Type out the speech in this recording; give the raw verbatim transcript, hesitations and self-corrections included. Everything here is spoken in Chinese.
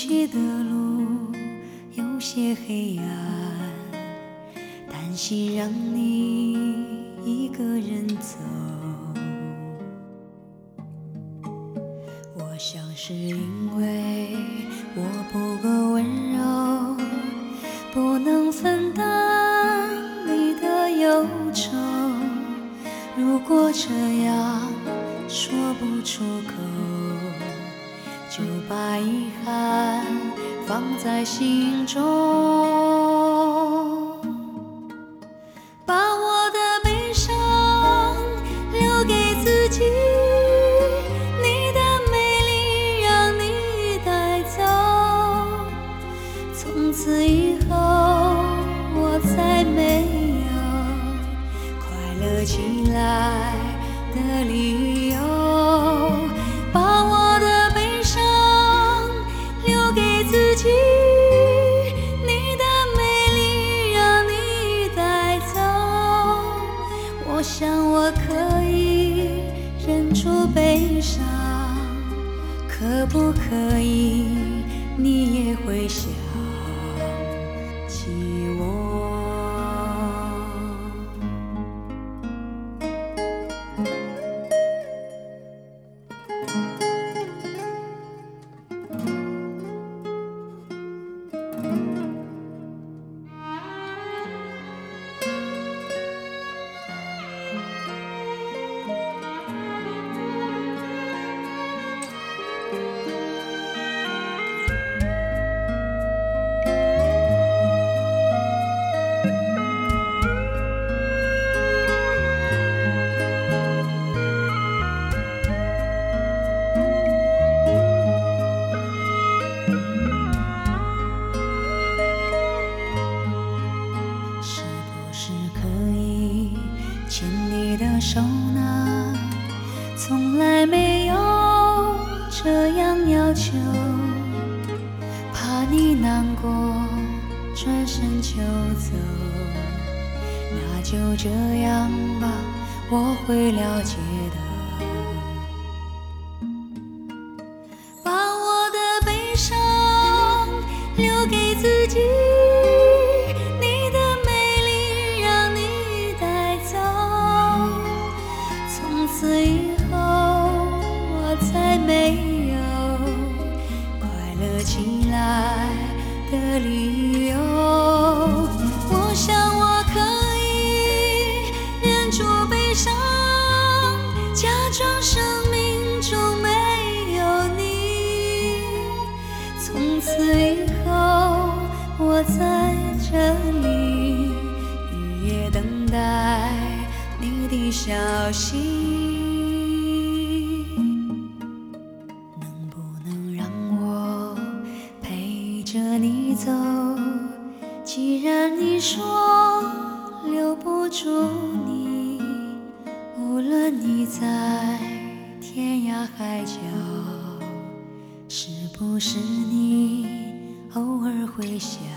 去的路有些黑暗，担心让你一个人走。我想是因为我不够温柔，不能分担你的忧愁。如果这样说不出口，就把遗憾放在心中，把我的悲伤留给自己，你的美丽让你带走。从此以后我再没有快乐起来的理由，把我的悲伤留给自己，你的美丽让你带走。我想我可以忍住悲伤，可不可以你也会想起我？牵你的手呢，从来没有这样要求，怕你难过转身就走，那就这样吧，我会了解的。把我的悲伤留给自己，从此以后我再没有快乐起来的理由。我想我可以忍住悲伤，假装生命中没有你。从此以后我在这里日夜等待你的消息。着你走，既然你说留不住你，无论你在天涯海角，是不是你偶尔会想